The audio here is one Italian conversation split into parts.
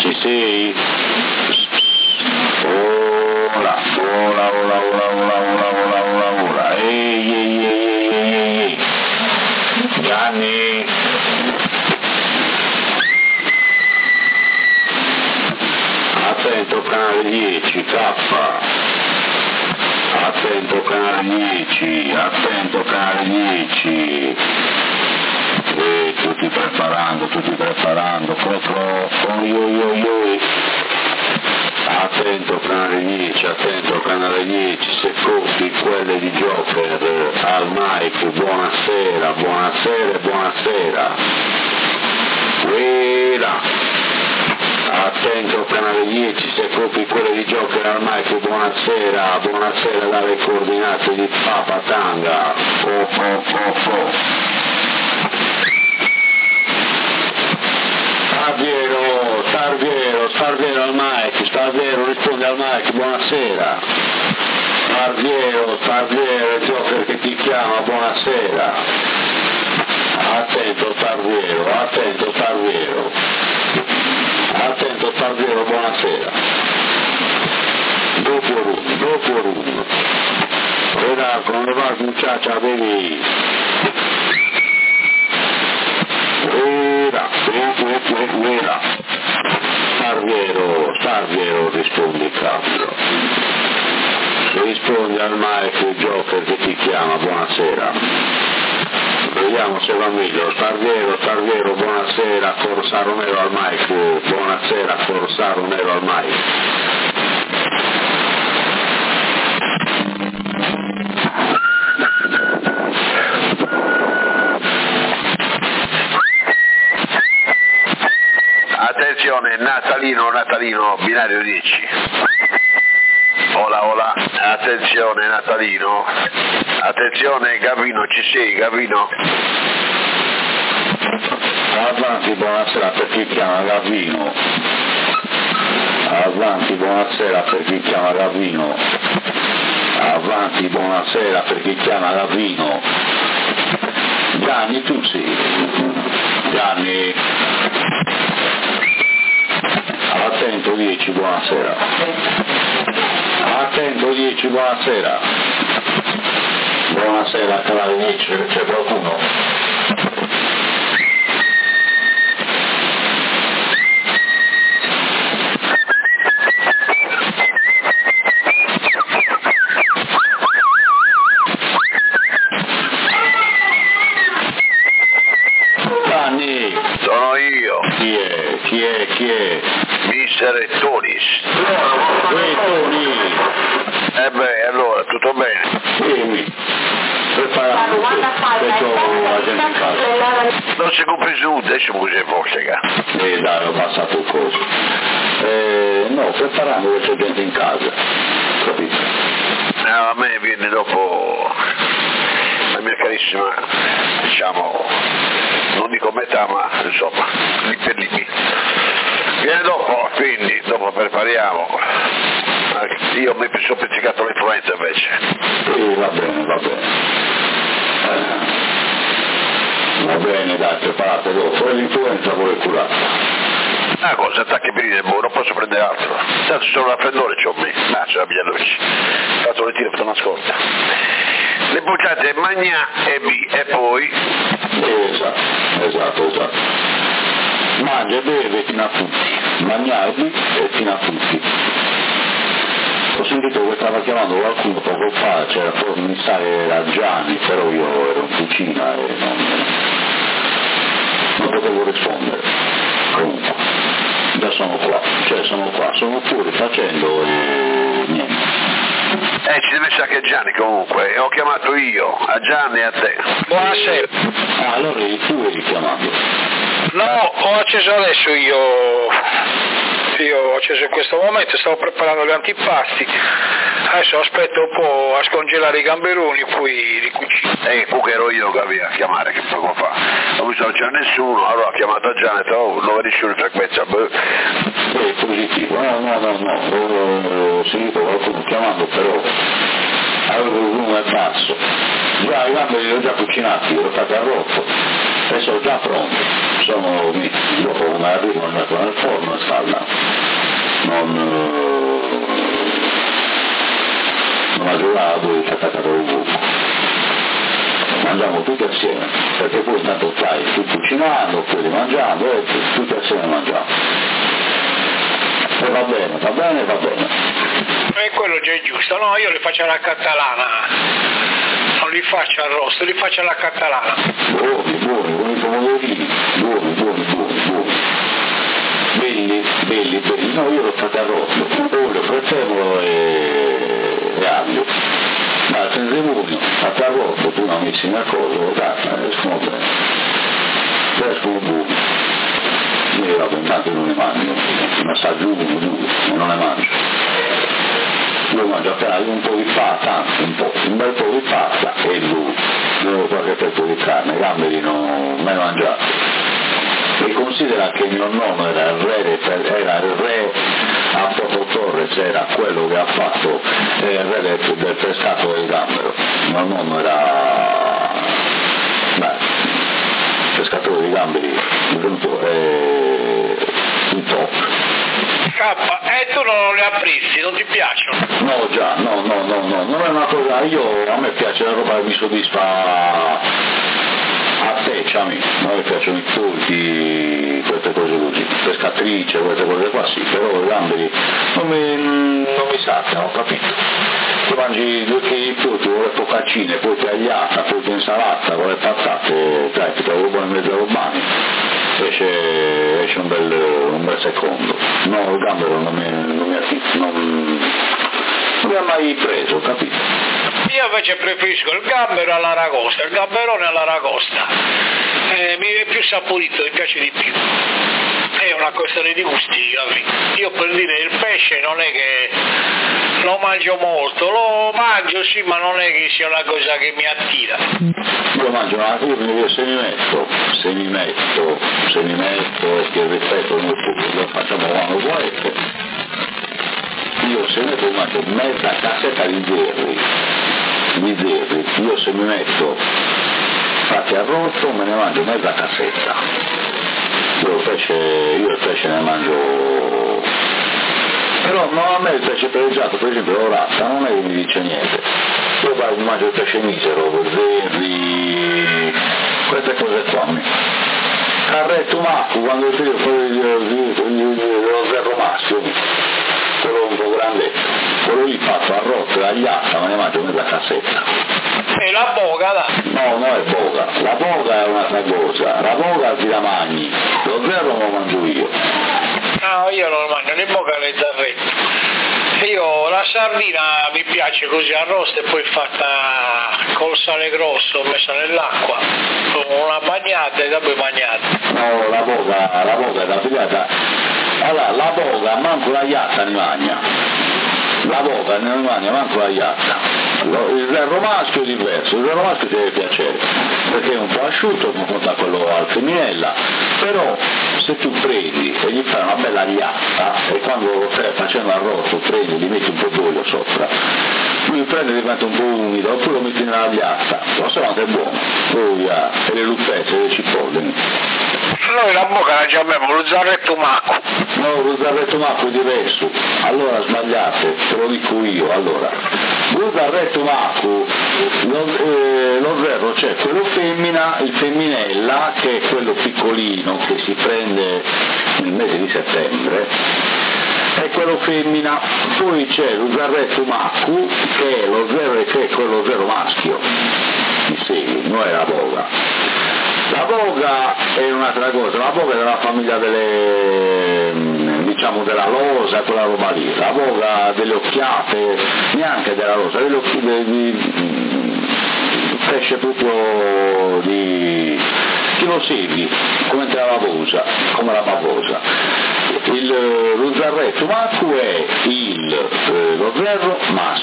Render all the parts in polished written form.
Ci sei? Ola, ola, ola, ola, ola, ola, ola, ola, ola. Ehi. Gianni. Attento canale 10, K. Attento canale 10, attento canale 10. Tutti preparando, cro, oi. Attento canale 10, se copi quelle di Joker al mic, buonasera. Quella. Attento canale 10, se copi quelle di Joker al mic, buonasera dalle coordinate di Papa Tanga. Starviero al mic, risponde al mic, buonasera. Starviero, il Joker che ti chiama, buonasera. Attento Starviero, buonasera. Doppio room. Ora come va muchacha, bevi? Quella. Starviero, rispondi Claudio. Rispondi al mic il Joker che ti chiama, buonasera. Vediamo se va meglio. Starviero, buonasera, Corsaro Nero al mic, buonasera, Corsaro Nero al mic. Attenzione, Natalino, binario 10. Ola, attenzione Natalino. Attenzione Gavino, ci sei Gavino? Avanti, buonasera per chi chiama Gavino. Avanti, buonasera per chi chiama Gavino. Gianni, tu sì. Gianni. Attento 10, buonasera. Buonasera, canale 10, c'è qualcuno? Gianni! Sono io. Chi è? Mister Tonis. Tony! Allora, tutto bene? Sì, preparando la gente in casa. Non si è compreso adesso come si può spiegare. Dai, ho passato il coso. No, preparando che c'è gente in casa, capito? A me viene dopo la mia carissima, diciamo, non dico metà, ma insomma, lì per lì. Viene dopo, quindi dopo prepariamo. Io mi sono pizzicato l'influenza invece. Sì, va bene. Va bene, dai, preparate dopo. L'influenza vuole curare. Una cosa, attacchi per il non posso prendere altro. Tanto sono raffreddore, c'ho me. C'è la biglialucci. Fatto le tiro per una scorta. Le bocciate magna e B e poi. Esatto. Mangia e beve fino a tutti. Mangiarli e fino a tutti. Ho sentito che stava chiamando qualcuno poco fa, c'era mi sa che era Gianni, però io ero in cucina e non potevo rispondere. Comunque, già sono qua, sono fuori facendo e niente. Ci deve essere anche Gianni comunque, ho chiamato io, a Gianni e a te. Buonasera. Allora tu eri chiamato? No, ho acceso adesso io ho acceso in questo momento, stavo preparando gli antipasti, adesso aspetto un po' a scongelare i gamberoni, poi li cucino. Comunque ero io che avevo a chiamare, che poco fa, non visto non c'era nessuno, allora ho chiamato a Gianni e ho detto, non vedi più in frequenza, positivo, no, ho sentito qualcuno chiamando, però avevo il volume basso, già i gamberi li ho già cucinati, li ho fatti arrosto, e sono già pronti, sono dopo prima arrivo andato nel forno e scalda, non aggiornato e attaccato il buco. Mangiamo tutti assieme, perché poi intanto stai tu cucinando, quelli mangiando e tutti assieme mangiamo. E va bene. E quello già è giusto, no, io li faccio alla catalana, non li faccio arrosto, li faccio alla catalana. Buoni, con i pomodorini, buoni. Belli, no, io l'ho fatto arrosto, olio, prezzemolo e aglio. Ma senza emulio, fatto arrosto, tu non messi nel coso, escono bene, escono buoni. Io vabbè, intanto non ne mangio, ne assaggio uno, e non ne mangio. Io mangio appena un po' di pasta, un bel po' di pasta e qualche pezzo di carne, i gamberi non me ne mangiato. E considera che mio nonno era il re a Porto Torres, era quello che ha fatto il re del pescato del gambero. Mio nonno era pescatore di gamberi, un top. E tu non li apprezzi, non ti piacciono? No, già, no, non è una cosa, a me piace la roba che mi soddisfa a te, a me piacciono i turchi, queste cose così, pescatrice, queste cose qua sì, però i gamberi non mi saziano, capito? Tu mangi 2 kg di turchi, con le focaccine, poi tagliata, poi insalata, con le patate, dai, ti trovo buono in mezzo ai romani, esce un bel secondo. No, il gambero non mi ha mai preso, capito? Io invece preferisco il gambero all'aragosta, il gamberone all'aragosta, mi è più saporito, mi piace di più. È una questione di gusti, io per dire il pesce non è che lo mangio molto, lo mangio sì, ma non è che sia una cosa che mi attira. Io mangio se mi metto e che rispetto noi lo facciamo quando volete. Io se metto mangio mezza cassetta di zerri, io se mi metto fatti arrosto me ne mangio mezza cassetta. Io il pesce ne mangio, però no, a me il pesce pregiato, per esempio l'orata, non è che mi dice niente. Io mi mangio il pesce misero, zerri, queste cose qua. Carretto macco, quando io lo zerro maschio, quello un po' grandetto, quello lì fatto arrosto, tagliata, me ne mangio mezza cassetta. E la boga, dai? No, non è boga, la boga è un'altra cosa, la boga ti la mangi, lo zero lo mangio io. No, io non lo mangio, né boga né zarretto. Io la sardina mi piace così arrosta e poi fatta col sale grosso, messa nell'acqua, con una bagnata e dopo bagnata. No, la boga è da pigliata. Allora, la boga manco la iatta ne mangia. La boga ne mangia manco la iatta. Il zerro maschio è diverso, il zerro maschio ti deve piacere, perché è un po' asciutto, non conta quello al femminella, però se tu prendi e gli fai una bella iatta e quando lo stai facendo arrosto prendi e gli metti un po' d'olio sopra, lui prende e diventa un po' umido, oppure lo metti nella iatta, lo so quanto è buono, poi e le lupette, le cipolle. Noi la bocca la chiamiamo lo zarretto macco. No, lo zarretto macco è diverso. Allora sbagliate, te lo dico io. Allora, lo zarretto macco, lo zerro c'è quello femmina, il femminella, che è quello piccolino che si prende nel mese di settembre, è quello femmina. Poi c'è lo zarretto macco, che è lo zero, che è quello zero maschio. Mi segui, non è la boga. La boga è un'altra cosa, la boga è della famiglia della losa, quella roba lì, la boga delle occhiate, neanche della losa, pesce proprio che lo segui, come la bavosa. Lo zarretto macco è lo zerro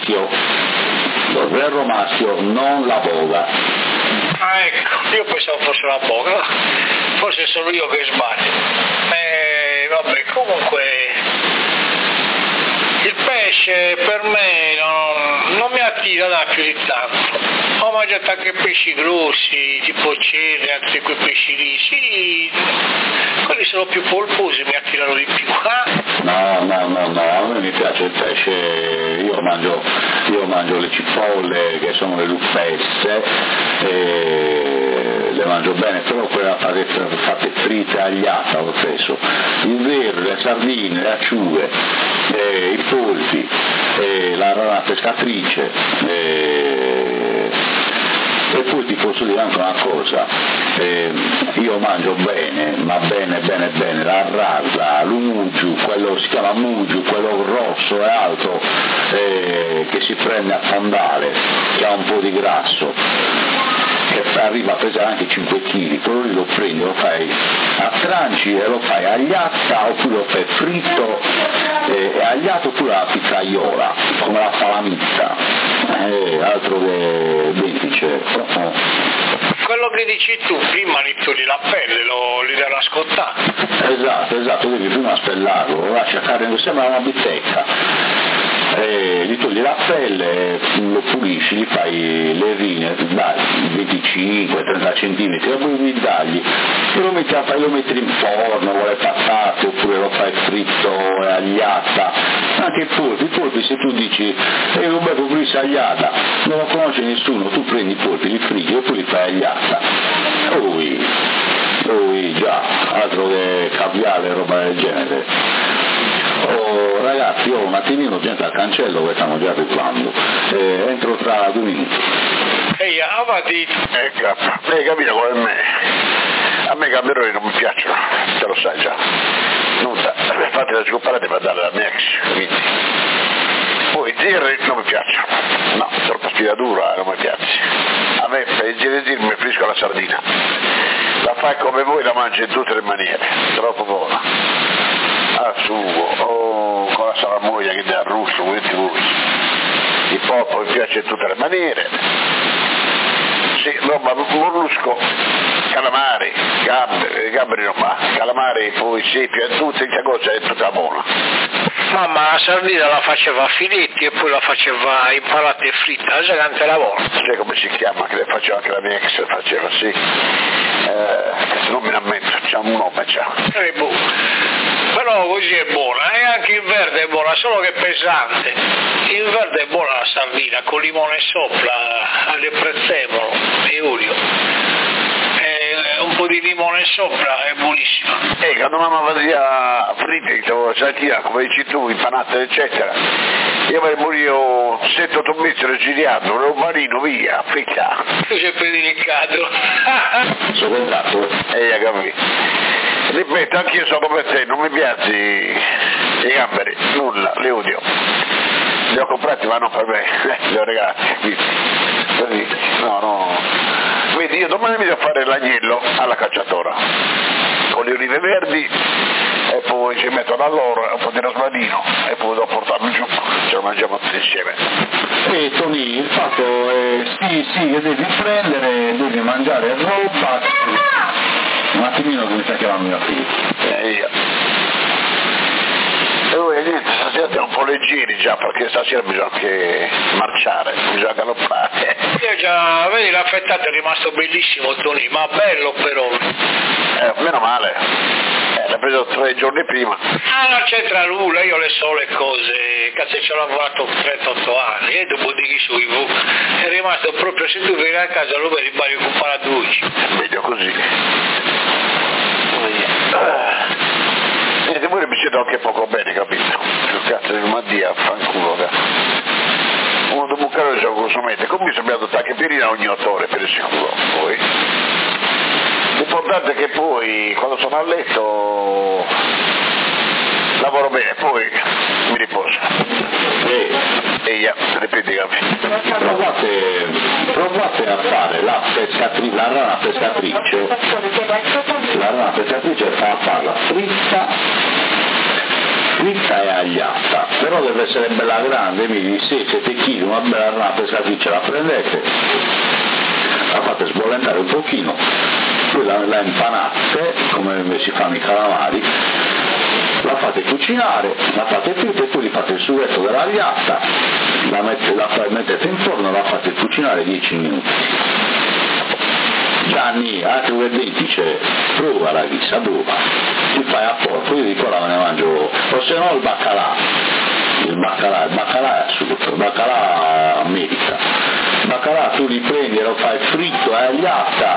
maschio, non la boga. Ah, ecco, io pensavo fosse la boga, forse sono io che sbaglio. Vabbè, comunque il pesce per me non mi attira da più di tanto. Ho mangiato anche pesci grossi, tipo cerne, altri quei pesci lì, sì, quelli sono più polposi, mi attirano di più. No, a me mi piace il pesce, io mangio le cipolle che sono le luppesse, le mangio bene, però quelle fatte fritte, agliate lo stesso, il vero, le sardine, le acciughe, i polpi, la rana pescatrice, e poi ti posso dire anche una cosa, io mangio bene, ma bene, la rasa, l'umugiu, quello si chiama mugiu, quello rosso e alto, che si prende a fandale, che ha un po' di grasso, che arriva a pesare anche 5 kg, quello lì lo prendi, lo fai a tranci e lo fai agliata, oppure lo fai fritto e agliato, oppure alla pizzaiola, come la salamita, altro che befice. Quello che dici tu, prima li togli la pelle, li dai una scottata. Esatto, devi prima spellarlo, lo lasci a carne, sembra una bistecca. Gli togli la pelle, lo pulisci, gli fai le rine, 25-30 cm, e poi gli tagli, e lo metti in forno, con le patate, oppure lo fai fritto e agliata. Anche i polpi, se tu dici un bel polpisse agliata, non lo conosce nessuno, tu prendi i polpi, li friggi e poi li fai agliata. Già, altro che caviale e roba del genere. Ragazzi, ho un attimino gente al cancello che stiamo già arrivando, entro tra 2 minuti. Ehi, avanti! Lei capito come me? A me i gamberoni non mi piacciono, te lo sai già. Nulla, infatti la scomparate per dare la mia ex, quindi. Poi i zirri non mi piacciono, no, troppo spidatura, non mi piace. A me per i zirri mi preferisco la sardina. La fai come voi, la mangi in tutte le maniere, troppo buona. Al sugo, con la salamoia che dà al russo, volete voi. Il popolo mi piace in tutte le maniere. Sì, roba mollusco, calamari, gamberi non va, calamari, poi sepia, tutte le cose, è tutta buona. Mamma la sardina la faceva a filetti e poi la faceva impalata e fritta, già tante la buona. Sai come si chiama, che le faceva anche la mia ex, faceva, sì. Se non mi rammento, c'è un nome, c'è. Però così è buona, e anche in verde è buona, solo che è pesante. In verde è buona la sardina, con limone sopra, le prezzemolo e olio. Un po' di limone sopra è buonissima. Quando mamma faceva fritte, saltina, come dici tu, impanate eccetera, io avrei morito 7-8 mesi giriando, un marino via, fritta. Tu sei predilicato. Sono entrato. Ya capito. Ripeto, anch'io sono come te, non mi piace i gamberi, nulla, li odio. Li ho comprati ma non per me, li ho regalati, così, no. Vedi, io domani mi devo fare l'agnello alla cacciatora, con le olive verdi, e poi ci metto dall'oro, un po' di rosmarino, e poi devo portarlo giù, ce lo mangiamo tutti insieme. Tony, il fatto è, sì, che devi prendere, devi mangiare roba, un attimino che mi sta chiamando mio figlio. E niente, stasera siamo un po' leggeri già, perché stasera bisogna anche marciare, bisogna galoppare. Già, vedi, l'affettato è rimasto bellissimo, Tony, ma bello però. Meno male, l'ha preso 3 giorni prima. Non c'entra nulla, io le so le cose, cazzo ci ho lavorato 38 anni, e dopo di chi su è rimasto proprio, se tu vieni a casa lo vedi pari con paraduci. Meglio così. Niente, voi mi siete anche poco bene, capito? Il cazzo di Mattia, fanculo, uno dopo un caro gioco consumente, comunque abbiamo dato anche pirina ogni 8 ore per il sicuro, poi. L'importante è che poi, quando sono a letto, lavoro bene, poi mi riposo. Ripeti, provate a fare la rana pescatrice. La rana pescatrice fa a farla fritta e agliata, però deve essere bella grande, quindi 6-7 kg, una bella rana pescatrice la prendete, la fate sbollentare un pochino, poi la impanate come si fanno i calamari, la fate cucinare, la fate fritta e poi li fate il sughetto dell'agliata, la mettete in forno, la fate cucinare 10 minuti. Gianni, altro che 20 c'è, prova la ghissa, prova, ti fai a porco, io di qua me ne mangio, o se no il baccalà è assurdo, il baccalà america, il baccalà tu li prendi e lo fai fritto e agliata,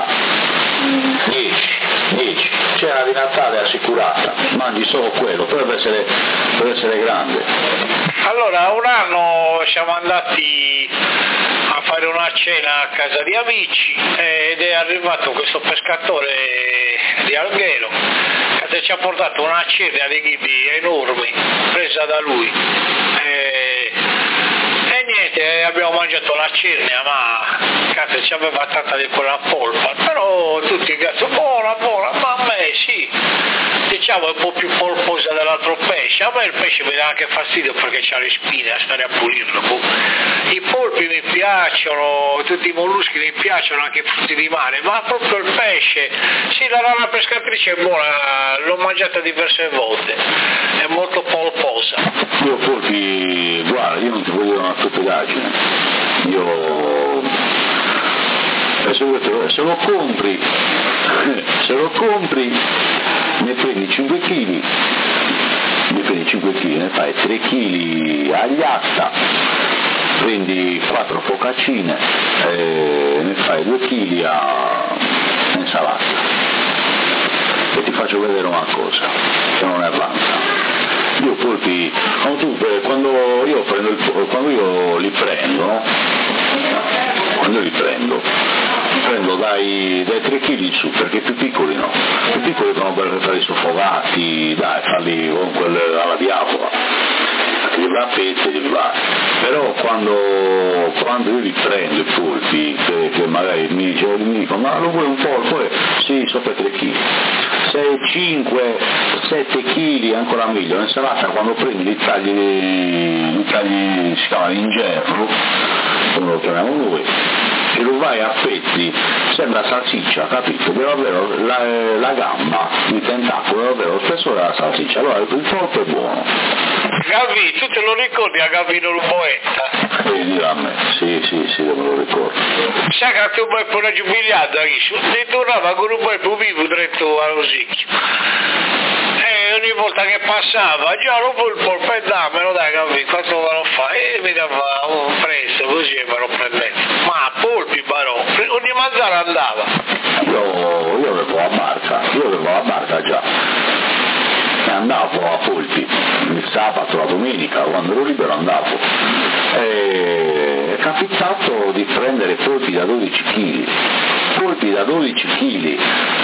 10, cena di Natale assicurata, mangi solo quello, per essere grande. Allora, un anno siamo andati a fare una cena a casa di amici ed è arrivato questo pescatore di Alghero che ci ha portato una cernia di ghibbi enormi presa da lui e niente, abbiamo mangiato la cernia, ma cazzo ci aveva tanta di quella polpa, però tutti cazzo buona, ma a me sì, diciamo è un po' più polposa dell'altro pesce. A me il pesce mi dà anche fastidio perché c'ha le spine a stare a pulirlo. I polpi mi piacciono, tutti i molluschi mi piacciono, anche i frutti di mare, ma proprio il pesce, sì, la rana pescatrice è buona, l'ho mangiata diverse volte, è molto polposa. Io polpi, guarda, io non ti voglio una stupidaggine, se lo compri ne prendi 5 kg, ne fai 3 kg agliata, prendi 4 focaccine e ne fai 2 kg a insalata. E ti faccio vedere una cosa che non è vanta. Io polpi, quando io li prendo dai 3 kg in su, perché più piccoli no, più piccoli sono per fare i soffocati, dai, farli con alla diavola, li va a pezzi, li va. Però quando io li prendo i polpi, che magari mi dicono ma lo vuoi un polpo? Sì, sopra 3 kg. 6, 5, 7 kg ancora meglio. L'insalata quando prendi li tagli si chiama ingerno, come lo chiamiamo noi, e lo vai a pezzi, sembra salsiccia, capito? Però davvero la gamba, il tentacolo, è davvero lo spessore della salsiccia, allora il polpo è buono. Gavi, tu te lo ricordi a Gavino il poeta? Dirà a me, sì, me lo ricordo. Sai che tu vai pure giubilato, ti tornava con un bel vivo dritto allo sicchio. E ogni volta che passava, già lo polpo e dammelo, dai Gavi, quanto lo fa? E mi dava un prezzo, così me lo prendete. Ma polpi, però, ogni mangiare andava. Io avevo la barca già. E andavo a polpi il sabato, la domenica, quando ero libero andavo. È capitato di prendere polpi da 12 kg.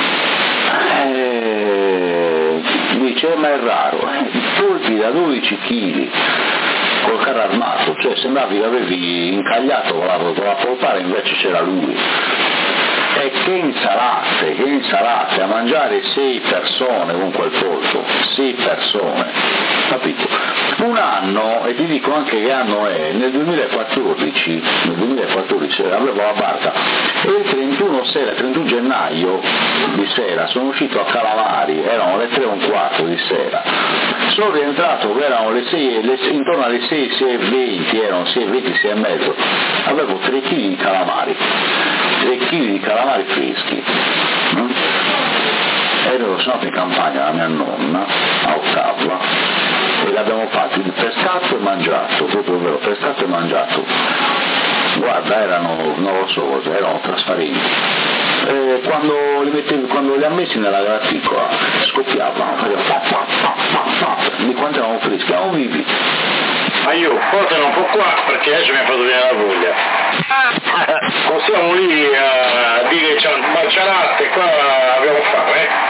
Dice ma è raro, polpi da 12 kg col carro armato, cioè sembravi che avevi incagliato con la polpare, invece c'era lui. E che insalate, a mangiare 6 persone con quel polpo, 6 persone, capito? Un anno, e ti dico anche che anno è, nel 2014 avevo la barca e il 31 gennaio di sera sono uscito a Calamari, erano le 3:15 di sera, sono rientrato, erano le 6, intorno alle 6:20, erano 6:20, 6:30, avevo 3 kg di calamari, 3 kg di calamari freschi. Ero stato in campagna da mia nonna a Ottavia e l'abbiamo fatto il pescato e mangiato, proprio vero, pescato e mangiato. Guarda, erano trasparenti. Quando li ha messi nella graticola scoppiavano, di quanto erano freschi, erano vivi. Ma io portano un po' qua perché adesso mi ha fatto venire la voglia. Possiamo lì a dire c'è un bacialatte, qua abbiamo fame,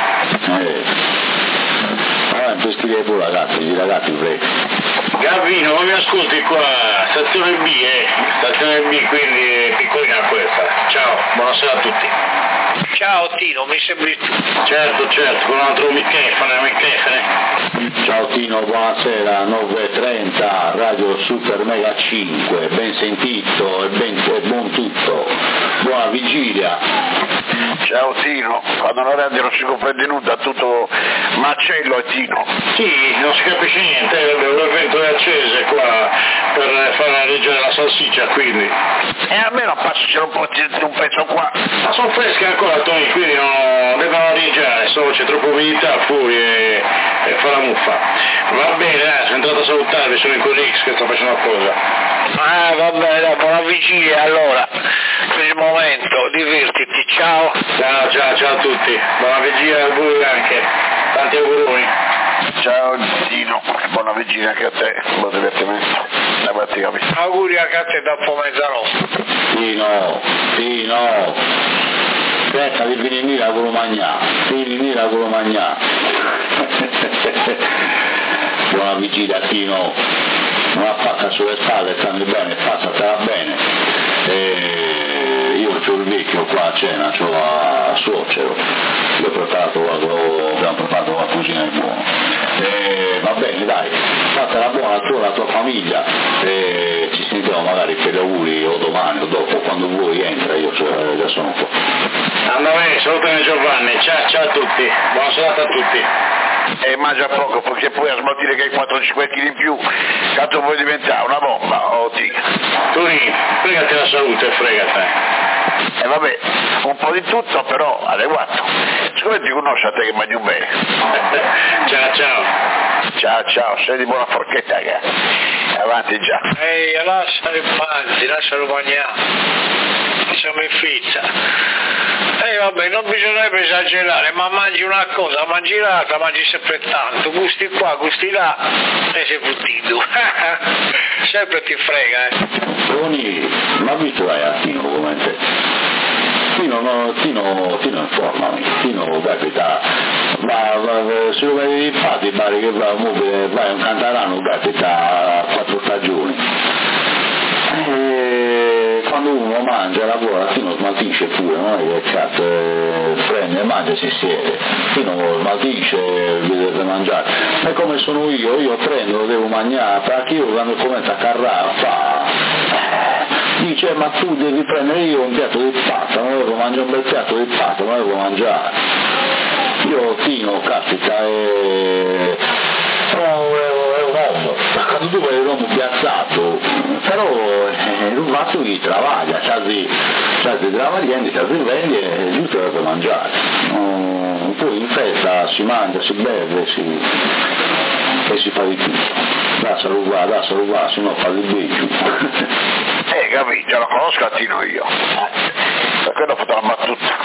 Peschiere pure ragazzi, prego. Gavino, ma mi ascolti qua, stazione B, quindi piccolina questa. Ciao, buonasera a tutti. Ciao Tino, mi sembri tu. Certo, con un altro microfono. Ciao Tino, buonasera, 9:30, Radio Super Mega 5, ben sentito e buon tutto. Buona vigilia. Ciao Tino, quando la radio non si comprende nulla, tutto Marcello e Tino. Sì, non si capisce niente, le ventole accese qua per far reggere la salsiccia, quindi. E almeno passacelo un pezzo qua. Ma sono fresche ancora, Tony, quindi non devono arieggiare, solo c'è troppa umidità fuori e fa la muffa. Va bene, sono entrato a salutarvi, sono in Corix che sto facendo una cosa. Va bene, buona vigilia allora, per il momento, divertiti, ciao. Ciao a tutti, buona vigilia a voi anche, tanti auguroni. Ciao Tino, buona vigilia anche a te, buon divertimento. Auguri anche a te dopo mezzanotte. Tino, aspetta di finire la Colomagna. Buona vigilia Tino, non appacca sulle spalle, stammi bene, passatela bene. Io c'ho il vecchio qua a cena, c'ho la suocero, abbiamo preparato la cucina di buono. Va bene dai, fatela buona tu e la tua famiglia, ci sentiamo magari per gli auguri o domani o dopo, quando vuoi entra, io già sono qua. Andate, salutami Giovanni, ciao a tutti, buona serata a tutti. E mangia poco perché poi a smaltire che hai 4-5 kg in più, cazzo puoi diventare una bomba, Tony, fregati la salute, fregati. E vabbè, un po' di tutto però adeguato. Siccome ti conosci a te che mangi bene. Ciao, sei di buona forchetta, ragazzi. Avanti già. Ehi, lascialo in panzi, lascialo mangiare. Siamo in fizza. Vabbè, non bisognerebbe esagerare, ma mangi una cosa, mangi l'altra, mangi sempre tanto, gusti qua, gusti là, e sei fottito. Sempre ti frega, Tony, ma visto dai a Tino come te? Tino informami, Tino capita, se lo vedi in fatti pare che vai un cantarano capita 4 stagioni. Quando uno mangia, lavora, Tino smaltisce pure, non è che cazzo prende, mangia e si siede, Tino smaltisce, deve mangiare. E come sono io prendo, lo devo mangiare, perché io quando comienzo a carrare dice ma tu devi prendere io un piatto di pasta, non devo mangiare un bel piatto di pasta, non devo mangiare. Io Tino, caspita, quando tu vai l'uomo piazzato, però ma tu gli travaglia, c'hai travagliando, c'hai vendi e giusto per mangiare. Poi in festa si mangia, si beve e si fa di tutto. Da salutare, se no fa di beccio. Capito, già lo conosco a Tino io. Per quello ho fatto la battuta.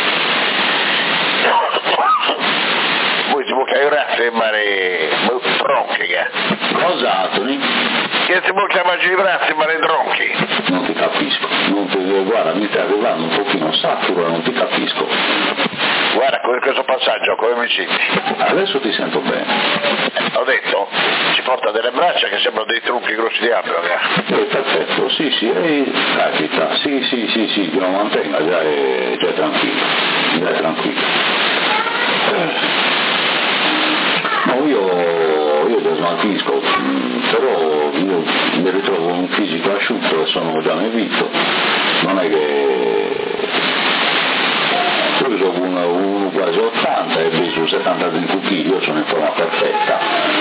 Poi si può chiamare sembrare tronchi, Cosa, Tony? Che si può chiamare i bracci ma le tronchi? Non ti capisco, guarda, mi stai arrivando un pochino saturo, non ti capisco. Guarda, con questo passaggio, come mi senti? Adesso ti sento bene. Ho detto, ci porta delle braccia che sembrano dei tronchi grossi di hamburger. Perfetto, sì, capita, sì, lo mantenga, già è tranquillo. No, io lo smaltisco, però io mi ritrovo un fisico asciutto e sono già nevito, non è che io sono uno quasi 80 e peso 75 kg, io sono in forma perfetta,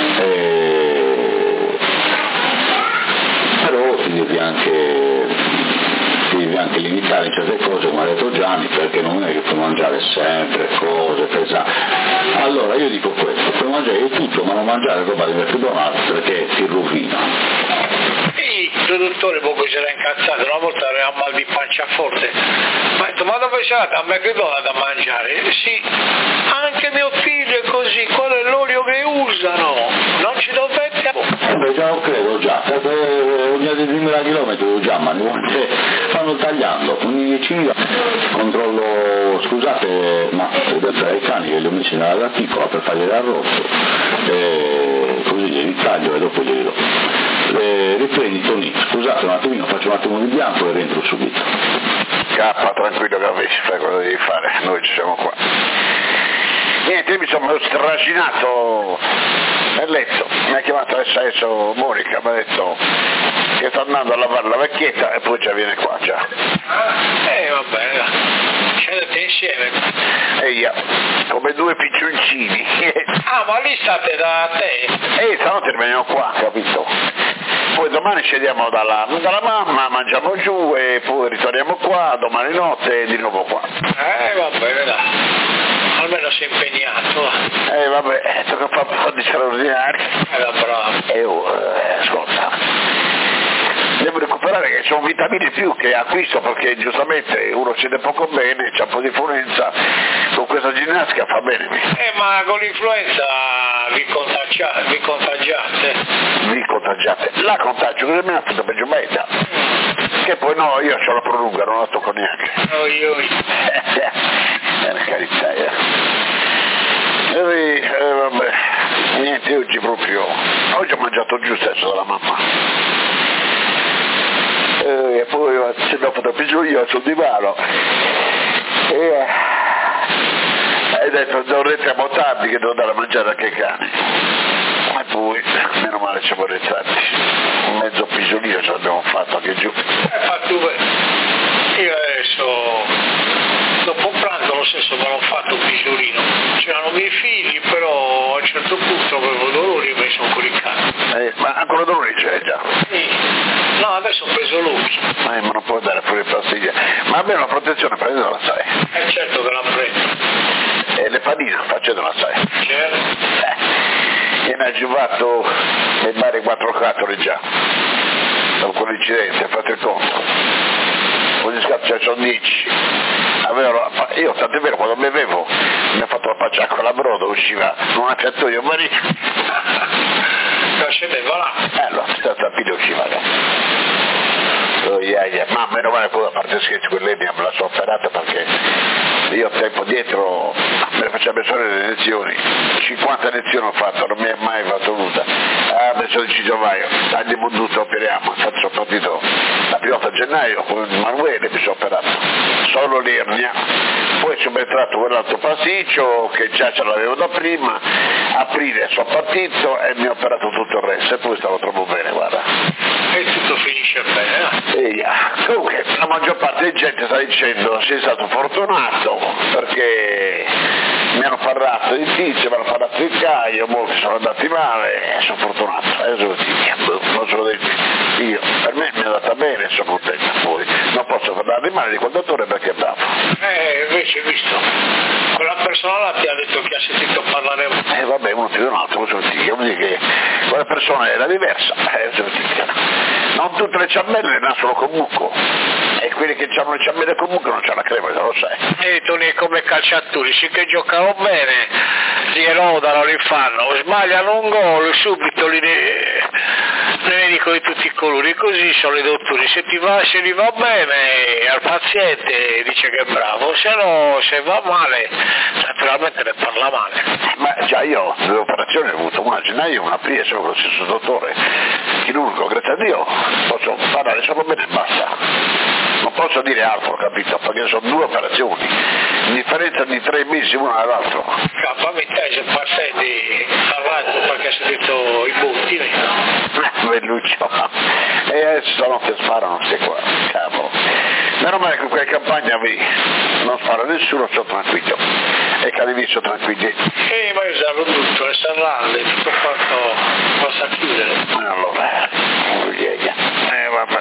però ti devi anche limitare in certe cose, come ha detto Gianni, perché non è che puoi mangiare sempre cose pesanti. Allora io dico questo, puoi mangiare tutto ma non mangiare roba di McDonald's perché ti rovina. Il produttore poco si era incazzato, una volta aveva mal di pancia forte, ma ha detto ma dove sei andato a McDonald's a mangiare? Sì, anche mio figlio è così, quello è l'olio che usano, non ci dovete... Già lo credo già, ogni 10.000 km già stanno tagliando, ogni 10.000 controllo, scusate, ma devo fare i cani che li ho messi nella graticola per fargli l'arrosto, così li taglio e dopo glieli do. Riprendi Tony, scusate un attimino, faccio un attimo di bianco e rientro subito. Tranquillo capisci, fai quello che devi fare, noi ci siamo qua. Niente, io mi sono stracinato nel letto, mi ha chiamato dottoressa adesso Monica mi ha detto che sta andando a lavare la vecchietta e poi già viene qua già. Va bene, scendete insieme. Come due piccioncini. Ma lì state da te? Stanotte veniamo qua, capito? Poi domani scendiamo dalla mamma, mangiamo giù e poi ritorniamo qua, domani notte e di nuovo qua. Va bene, dai. Almeno sei impegnato. Vabbè, tocca fare un po' di straordinari. Bravo. Ascolta. Devo recuperare che sono vitamine più che acquisto perché giustamente uno scende poco bene, c'ha un po' di influenza, con questa ginnastica fa bene. Ma con l'influenza vi contagiate? Vi contagiate? La contagio, cosa mi ha fatto peggio beta? Che poi no, io ce la prolunga, non la tocco neanche. Per carità, vabbè, niente, oggi ho mangiato giù stesso dalla mamma. E poi se mi ho fatto pigiolio sul divano e hai detto non entriamo tardi che devo andare a mangiare anche i cani e poi meno male ci siamo rezzati un mezzo pigiolio ce l'abbiamo fatto anche giù. Io adesso dopo pranzo lo stesso me l'ho fatto un pigiolino, c'erano miei figli però a un certo punto avevo dolori e mi sono coricato. Ma ancora dolori c'è già? No, adesso ho preso l'occhio. Ma non può dare pure pastiglie. Ma almeno la protezione prendila, sai. Certo che la prendo. E le panine facendela, sai. Certo. E ne ha giuvato le varie 4 catole già. Dopo quell'incidente, fate il conto. Ogni scatto sono 10. Io tant'è vero quando bevevo mi ha fatto la pacciacca alla brodo, usciva non ha fatto io marito. Scendeva là. Allora, stata più usciva là. Ma meno male poi a parte scherzi quell'Enia me la sono operata perché io tempo dietro me ne facevo pensare le lezioni, 50 lezioni ho fatto, non mi è mai voluta. Mi sono deciso andiamo tutto, operiamo, infatti sono partito la prima volta a gennaio con Manuele, mi sono operato, solo l'ernia, poi sono entrato quell'altro pasticcio che già ce l'avevo da prima, aprile sono partito e mi ho operato tutto il resto e poi stavo troppo bene, guarda. E tutto finisce bene. Comunque la maggior parte di gente sta dicendo sei stato fortunato perché mi hanno parlato di Tizio, mi hanno parlato di Caio, molti sono andati male e sono fortunato, non sono detto io, per me mi è andata bene, sono contento, poi non posso parlare male di quel dottore perché è bravo. Invece visto, quella persona là ti ha detto che ha sentito parlare. Vabbè, uno ti dà un altro, vuol dire che quella persona era diversa, non tutte le ciambelle nascono con mucco e quelli che hanno le ciambelle con mucco non c'hanno la crema, lo sai. Tu ne come calciatori, sì che giocano bene, li lodano, li fanno, sbagliano un gol, subito ne dico di tutti i colori, così sono i dottori, se gli va bene al paziente dice che è bravo, se no se va male naturalmente ne parla male. Ma già io due operazioni ho avuto, una a gennaio e una aprile, sono con lo stesso dottore chirurgo, grazie a Dio posso parlare solo bene e basta, non posso dire altro, capito, perché sono due operazioni, differenza di 3 mesi uno dall'altro. Fammi te se passetti all'altro perché hai sentito i butti, Belluccio. E adesso stanotte sparano queste qua, cavolo. Meno male che in quella campagna non spara nessuno, sono tranquillo. E cani sono tranquilli. Ma io sarò tutto, le serrande, tutto quanto possa chiudere. Allora, vabbè.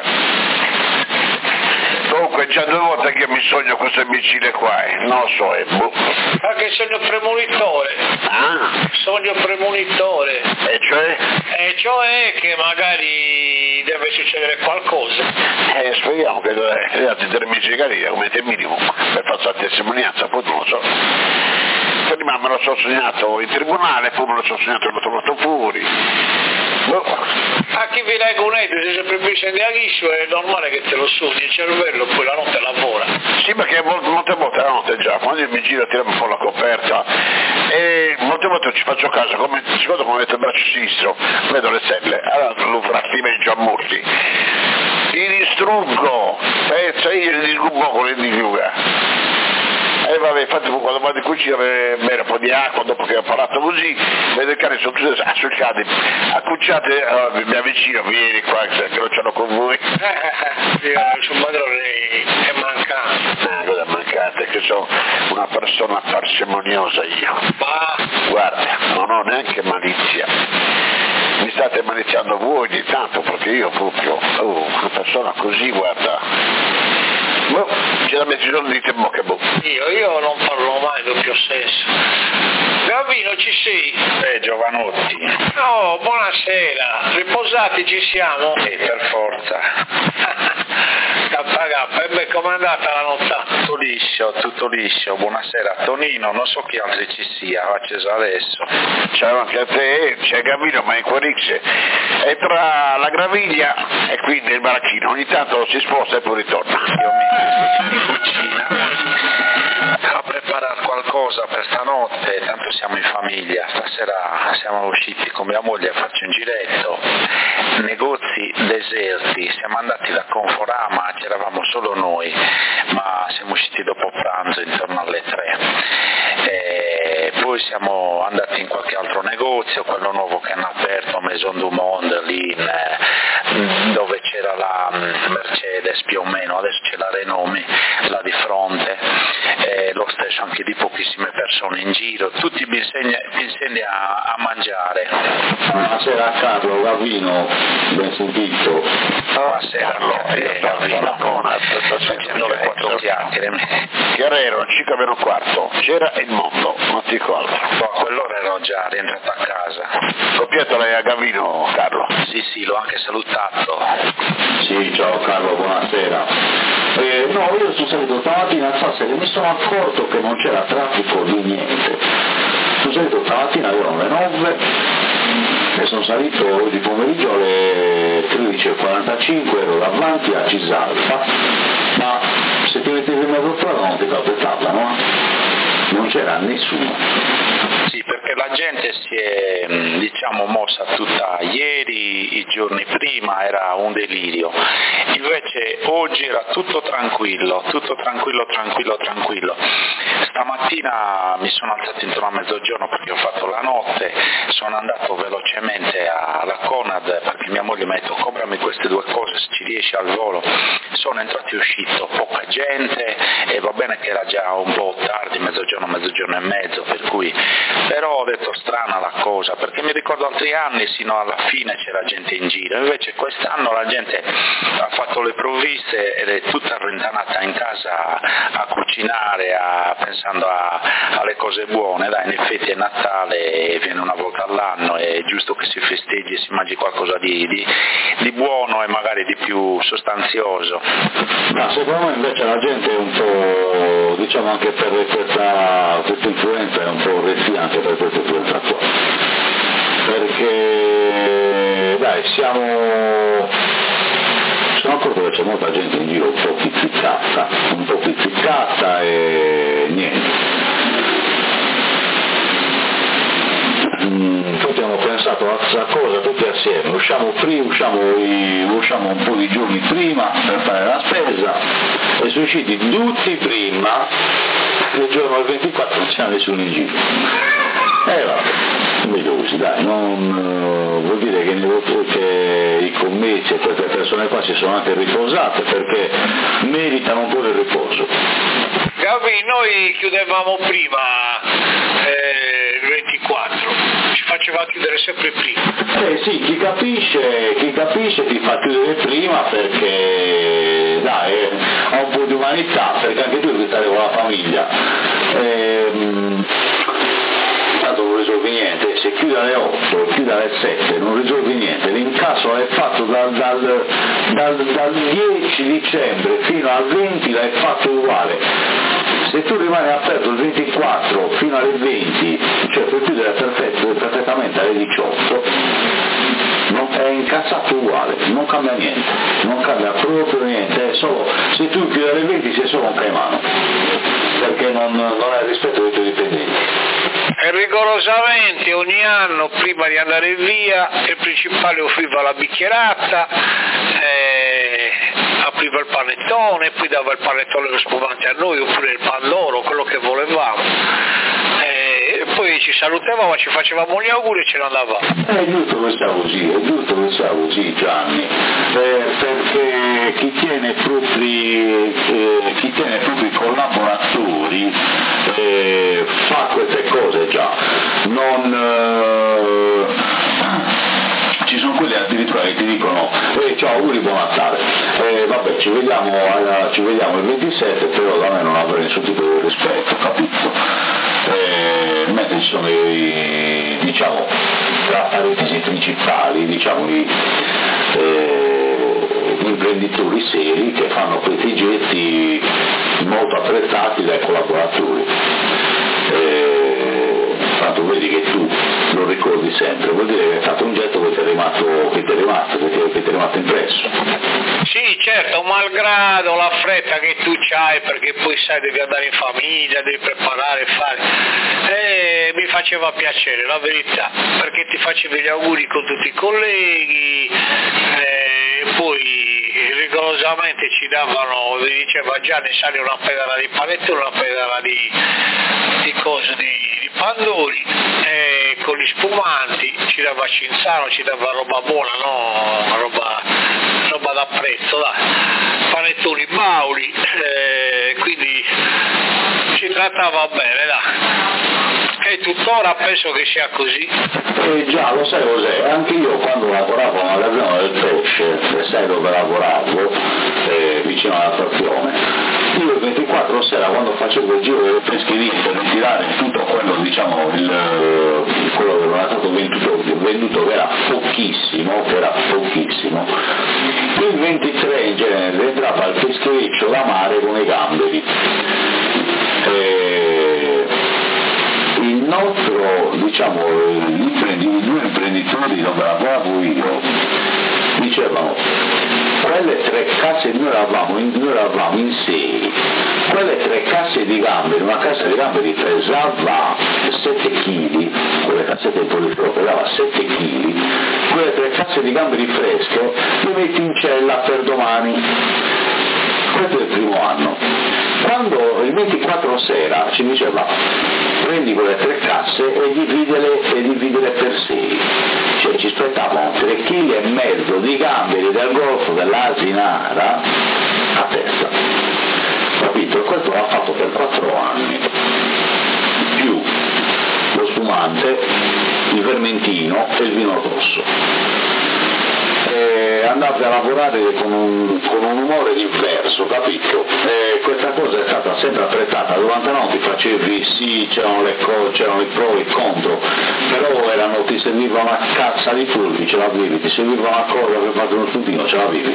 Comunque già 2 volte che mi sogno questo imbecille qua, non so, Ma che sogno premonitore? Sogno premonitore. E cioè? E cioè che magari deve succedere qualcosa. Speriamo che gli altri 3 mesi di galera come te minimo per fare la testimonianza, poi non lo so. Prima me lo sono sognato in tribunale, poi me lo sono sognato e l'ho trovato fuori. A chi vi leggo un edito, se sempre invece di Aghiscio è normale che te lo sogni, il cervello poi la notte lavora. Sì, perché molte volte la notte già, quando io mi giro tiriamo un po' la coperta e molte volte ci faccio caso, secondo come metto il braccio sinistro, vedo le stelle, allora lo frastimeggio a morti. Li distruggo, pensa io li disturbo con le diviuga. E vabbè, infatti quando vado in cucina bere un po' di acqua, dopo che ho parlato così, vedo i cani sono tutti associati, accucciate, mi avvicino, vieni qua, che non ce l'ho con voi. Il suo padrone è mancato. Cosa è mancata? Che sono una persona parsimoniosa io. Ma guarda, non ho neanche malizia. Mi state maliziando voi di tanto, perché io proprio, una persona così, guarda, ce la metti solo di tempo che boh. Io non parlo mai doppio senso. Gavino, ci sei? Giovanotti. No, buonasera, riposati ci siamo? Per forza. K, e beh, com'è andata la nottata? Tutto liscio, buonasera. Tonino, non so chi altri ci sia, ho acceso adesso. Ciao anche a te, c'è Gavino, ma in Quarix è tra la graviglia e qui nel baracchino, ogni tanto si sposta e poi ritorna. Io mi in cucina a preparare qualcosa per stanotte, tanto siamo in famiglia, stasera siamo usciti con mia moglie a farci un giretto, negozi deserti, siamo andati da Conforama, c'eravamo solo noi, ma siamo usciti dopo pranzo intorno alle 3. Poi siamo andati in qualche altro negozio, quello nuovo che hanno aperto, Maison du Monde, lì dove c'era la Mercedes più o meno, adesso c'è la Renault là di fronte, lo stesso anche di pochissime persone in giro, tutti insegne a mangiare. Buonasera a Carlo Gavino, ben sentito. Buonasera anche a te Gavino, facendo le 4 chiacchiere. Che ora erano 5 meno quarto, c'era il mondo, non ti ricordo. A quell'ora ero già rientrato a casa. Copiato lei a Gavino, Carlo? Sì, l'ho anche salutato. Sì, ciao Carlo, buonasera. No, io sono salito stamattina a Sassari e mi sono accorto che non c'era traffico di niente. Sono salito stamattina, erano le 9 e sono salito di pomeriggio alle 13:45, ero davanti a Cisalpa, ma se ti mettevi in mezzo strada non ti calpetava, no? Non c'era nessuno. Sì, perché la gente si è mossa tutta ieri, i giorni prima era un delirio, invece oggi era tutto tranquillo. Stamattina mi sono alzato intorno a mezzogiorno perché ho fatto la notte, sono andato velocemente alla Conad perché mia moglie mi ha detto comprami queste 2 cose se ci riesci al volo, sono entrato e uscito, poca gente e va bene che era già un po' tardi, mezzogiorno e mezzo, per cui però ho detto strana la cosa, perché mi ricordo altri anni sino alla fine c'era gente in giro, invece quest'anno la gente ha fatto le provviste ed è tutta arrentanata in casa a cucinare, pensando alle cose buone, dai, in effetti è Natale e viene una volta all'anno, è giusto che si festeggi e si mangi qualcosa di buono e magari di più sostanzioso. Ma secondo me invece la gente è un po', diciamo anche per questa influenza è un po' restia anche per questa influenza qua, perché dai sono accorto che c'è molta gente in giro un po' pizzicata e niente. Tutti abbiamo pensato a questa cosa tutti assieme, usciamo un po' di giorni prima per fare la spesa e sono usciti tutti prima, il giorno del 24 non c'era nessuno in giro. Vabbè, meglio così, dai, non vuol dire che i commessi e queste persone qua si sono anche riposate perché meritano un po' di riposo. Gavi, noi chiudevamo prima il 24, ci faceva chiudere sempre prima. Sì, chi capisce ti fa chiudere prima perché dai, ha un po' di umanità, perché anche tu devi stare con la famiglia. Tanto non risolvi niente, se chiude alle 8, chiude alle 7, non risolvi niente, l'incasso l'hai fatto dal 10 dicembre fino al 20 l'hai fatto uguale. Se tu rimani aperto il 24 fino alle 20, cioè puoi chiudere perfettamente alle 18, è incassato uguale, non cambia niente, non cambia proprio niente, è solo, se tu chiudi alle 20 sei solo un caimano, perché non hai rispetto dei tuoi dipendenti. E rigorosamente ogni anno prima di andare via il principale offriva la bicchierata, apriva il panettone, poi dava il panettone lo spumante a noi, oppure il pan loro, quello che volevamo. E poi ci salutavamo, ci facevamo gli auguri e ce ne andavamo. È giusto che sia così, Gianni, perché chi tiene propri collaboratori fa queste cose già, ci sono quelli addirittura che ti dicono ciao, auguri, buon Natale, vabbè, ci vediamo il 27, però da me non avrei nessun tipo di rispetto, capito? Mentre ci sono tra parentesi principali, gli imprenditori seri che fanno questi gesti molto apprezzati dai collaboratori. Tanto vedi che tu lo ricordi sempre, vuol dire che è stato un getto che ti è rimasto impresso. Sì, certo, malgrado la fretta che tu c'hai, perché poi sai devi andare in famiglia, devi preparare, fare, mi faceva piacere, la verità, perché ti facevi gli auguri con tutti i colleghi, poi rigorosamente ci davano, diceva Gianni, sale una pedala di panettone, una pedala di pandori, con gli spumanti, ci dava Cinzano, ci dava roba buona, no? roba da prezzo, dai. Panettoni Bauli, quindi ci trattava bene, dai. E tuttora penso che sia così. Già, lo sai cos'è? Anche io quando lavoravo a magazzino del pesce, sai dove lavoravo, vicino alla stazione, io il 24 sera quando facevo il giro delle pescherie per ritirare tutto quello, quello che non era stato venduto che era pochissimo, il 23 in genere entrava al peschereccio da mare con i gamberi. Il nostro, i due imprenditori dove lavoravo io dicevano quelle 3 casse, noi eravamo in 6, quelle 3 casse di gamberi, una cassa di gamberi pesava 7 kg, quelle cassette di polifilo pesava 7 kg, quelle 3 casse di gamberi fresche le metti in cella per domani. Questo è il primo anno. Quando il 24 sera ci diceva prendi quelle 3 casse e dividele per 6, cioè ci aspettavano 3,5 kg di gamberi del golfo dell'Asinara a testa, capito? E questo l'ha fatto per 4 anni, più lo spumante, il vermentino e il vino rosso. Andate a lavorare con un umore diverso, capito? Questa cosa è stata sempre apprezzata, durante la notte facevi sì, c'erano i pro e i contro, però ti serviva una cazza di fulvi, ce l'avevi, ti serviva una cosa per fare uno spuntino, ce l'avevi.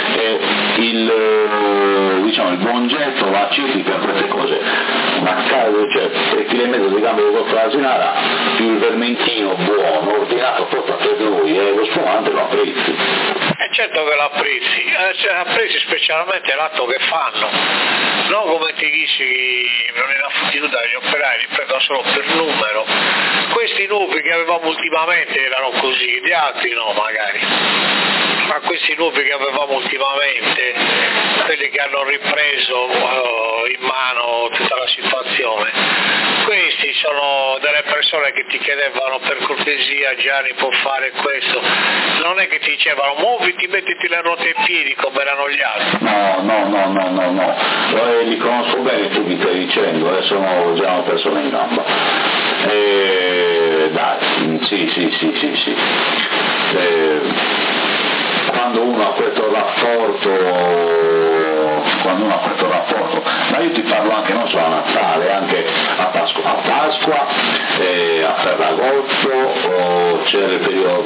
Il buon gesto va a circhi per queste cose, cioè 3,5 kg di gambe di costa dell'Asinara più il vermentino buono, ordinato apposta per lui, e lo spumante lo apprezzi. Certo che l'apprezzi specialmente l'atto che fanno, non come ti dici non è una fortuna gli operai, li prendono solo per numero. Questi nuovi che avevamo ultimamente erano così, gli altri no magari, ma questi nuovi che avevamo ultimamente, quelli che hanno ripreso in mano tutta la situazione, questi sono delle persone che ti chiedevano per cortesia Gianni può fare questo, non è che ti dicevano muoviti, mettiti le ruote ai piedi come erano gli altri. No, li conosco bene, tu mi stai dicendo, sono già una persona in gamba. Dai, sì. Quando uno ha questo rapporto, ma io ti parlo anche non solo a Natale, anche a Pasqua, a Ferragosto, c'era il periodo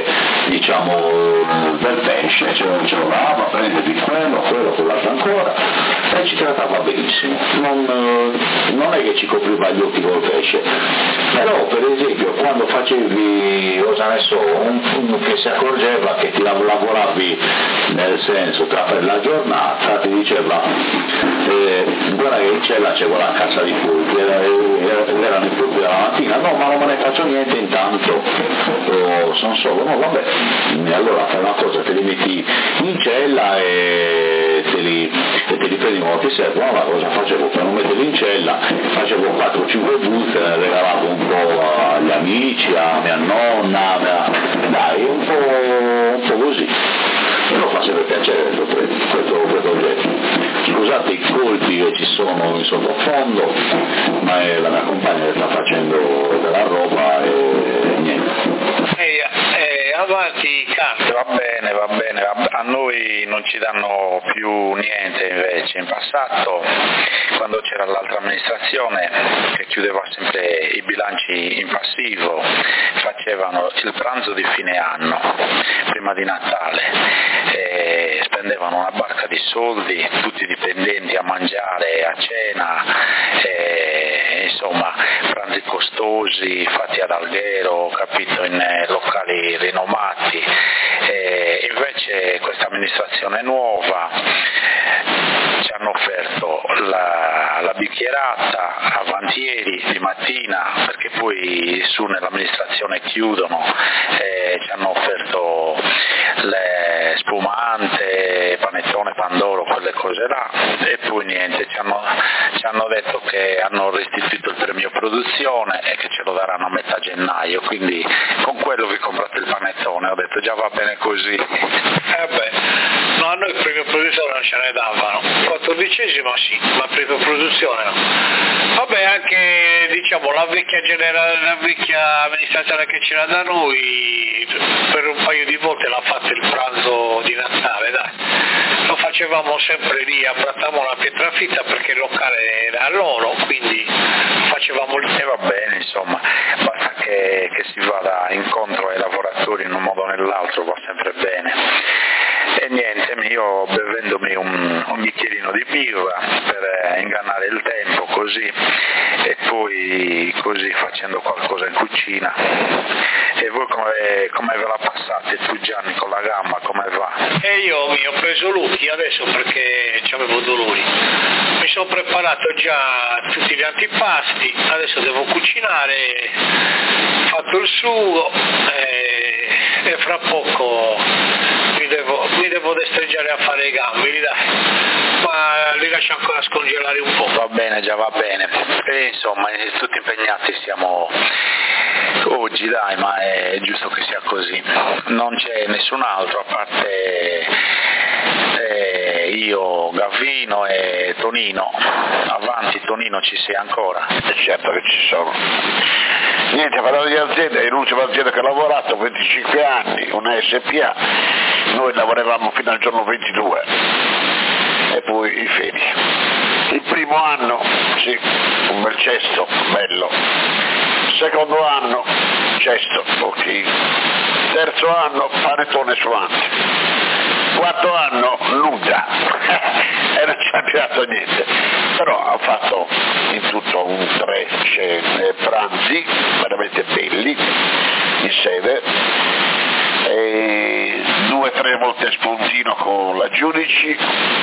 del pesce, ce lo dava, prendevi quell'altro ancora, e ci trattava benissimo, non è che ci copriva gli occhi col pesce, però per esempio quando facevi, uno che si accorgeva che ti lavoravi, nel senso per la giornata, ti diceva guarda che in cella c'è quella cassa di fulvi, erano i fulvi della mattina, no ma non me ne faccio niente intanto, sono solo, no vabbè, allora fai una cosa, te li metti in cella e te li prendi quando ti servono. La cosa facevo, per non metterli in cella, facevo 4-5 boot, regalavo un po' agli amici, a mia nonna, dai, un po' così. E lo faccio per piacere questo oggetto. Scusate i colpi che ci sono in sottofondo, ma è la mia compagna che sta facendo della roba e niente. Avanti, canta. Va bene, a noi non ci danno più niente invece. In passato, quando c'era l'altra amministrazione che chiudeva sempre i bilanci in passivo, facevano il pranzo di fine anno, prima di Natale, e spendevano una barca di soldi, tutti i dipendenti a mangiare, a cena, insomma pranzi costosi fatti ad alghero, capito, in locali rinomati. Invece questa amministrazione nuova ci hanno offerto la bicchierata avantieri di mattina, perché poi su nell'amministrazione chiudono, ci hanno offerto le spumante, panettone, pandoro, quelle cose là, e poi niente, ci hanno detto che hanno restituito il premio produzione e che ce lo daranno a metà gennaio, quindi con quello vi comprate il panettone. Ho detto già va bene così. No, a noi il premio produzione non ce ne davano, 14esimo sì, ma premio produzione no. Vabbè, anche diciamo la vecchia amministrazione che c'era da noi per un paio di volte l'ha fatto il pranzo di Natale, dai. Lo facevamo sempre lì a Bratamona, Pietrafitta, perché il locale era loro, quindi facevamo lì. E va bene, insomma, basta che si vada incontro ai lavoratori in un modo o nell'altro, va sempre bene. E niente, io bevendomi un bicchierino di birra per ingannare il tempo così, e poi così facendo qualcosa in cucina. E voi come ve la passate tu Gianni con la gamba, come va? E io mi ho preso Luchi adesso perché avevo dolori, mi sono preparato già tutti gli antipasti, adesso devo cucinare, ho fatto il sugo e fra poco mi devo destreggiare a fare i gamberi, dai, ma li lascio ancora scongelare un po'. Va bene, già va bene. E insomma, tutti impegnati siamo oggi, dai, ma è giusto che sia così. Non c'è nessun altro a parte io, Gavino e Tonino. Avanti Tonino, ci sei ancora? Certo che ci sono. Niente, parlando di azienda, è l'ultima azienda che ho lavorato, 25 anni, una SPA, noi lavoravamo fino al giorno 22 e poi i ferie. Il primo anno, sì, un bel cesto, bello. Secondo anno, cesto, ok. Terzo anno, panettone suante. Quarto anno, nuda, e non ci ha tirato niente, però ho fatto in tutto un 3 pranzi veramente belli in sede, e 2-3 volte spuntino con la giudici,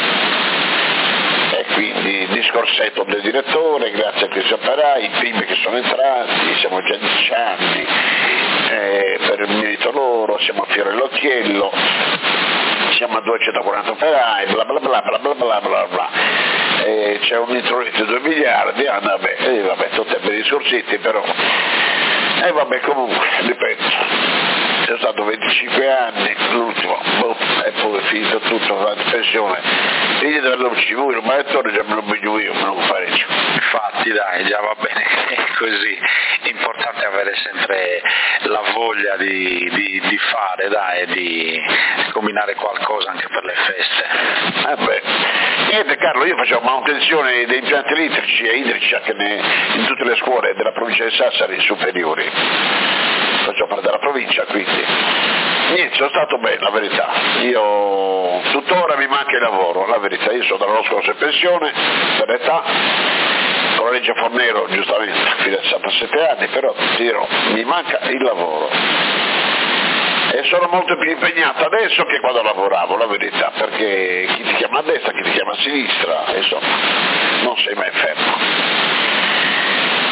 e quindi discorsetto del direttore, grazie a questi operai, i primi che sono entrati, siamo già 10 anni, per il merito loro, siamo a Fiore all'Occhiello, siamo a 240 operai, bla bla bla bla bla bla bla bla. C'è un introito di 2 miliardi, vabbè, tutti bei discorsetti, però. E vabbè, comunque, ripeto, sono stato 25 anni, l'ultimo, e poi è finito tutto, ho fatto pensione. Io non ci vuoi, il maestro già me lo voglio io, me lo pareggio. Infatti dai, già va bene così, è importante avere sempre la voglia di fare, dai, di combinare qualcosa anche per le feste. Niente Carlo, io facevo manutenzione dei impianti elettrici e idrici anche in tutte le scuole della provincia di Sassari superiori, faccio parte della provincia, quindi niente, sono stato bene, la verità. Io tuttora mi manca il lavoro, la verità, io sono dall'anno scorso in pensione per età, con la legge Fornero giustamente fino a 67 anni, però ti dirò, mi manca il lavoro e sono molto più impegnato adesso che quando lavoravo, la verità, perché chi ti chiama a destra, chi ti chiama a sinistra, insomma, non sei mai fermo.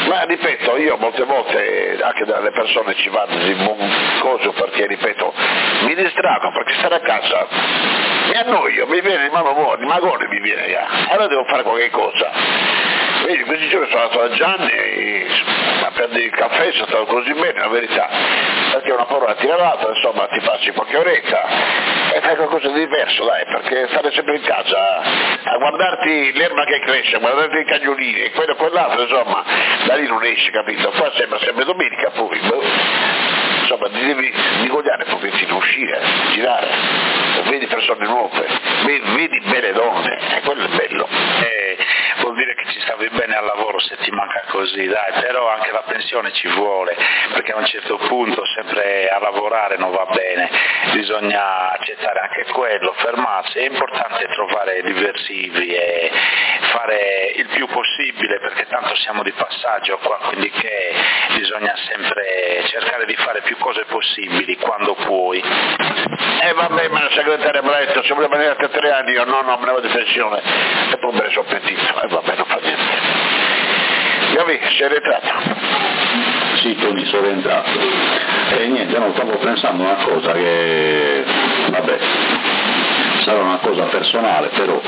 Ma ripeto, io molte volte anche dalle persone ci vado in coso perché ripeto, mi distrago perché stare a casa mi annoio, mi viene di magone mi viene allora devo fare qualche cosa. Vedi, questi giorni sono andato da Gianni a prendere il caffè, sono stato così bene, la verità, perché una parola tira l'altra, insomma ti passi qualche oretta e fai qualcosa di diverso, dai, perché stare sempre in casa a guardarti l'erba che cresce, a guardarti i cagnolini e quello e quell'altro, insomma, da lì non esci, capito? Qua sembra sempre domenica poi, insomma, ti devi ingoiare un pochettino, uscire, girare, vedi persone nuove, vedi belle donne, e quello è bello. Vuol dire che ci stavi bene al lavoro se ti manca così, dai, però anche la pensione ci vuole, perché a un certo punto sempre a lavorare non va bene, bisogna accettare anche quello, fermarsi, è importante trovare diversivi e fare il più possibile, perché tanto siamo di passaggio qua, quindi che bisogna sempre cercare di fare più cose possibili quando puoi. Vabbè, ma la segretaria mi ha detto, se vuole venire a 3 anni, io no, me ne vado di pensione, e poi me ne sono pentito, vabbè, non fa niente. Gavi, sei rientrato? Sì, Tony, sono rientrato. E niente, no, stavo pensando una cosa che, vabbè, sarà una cosa personale, però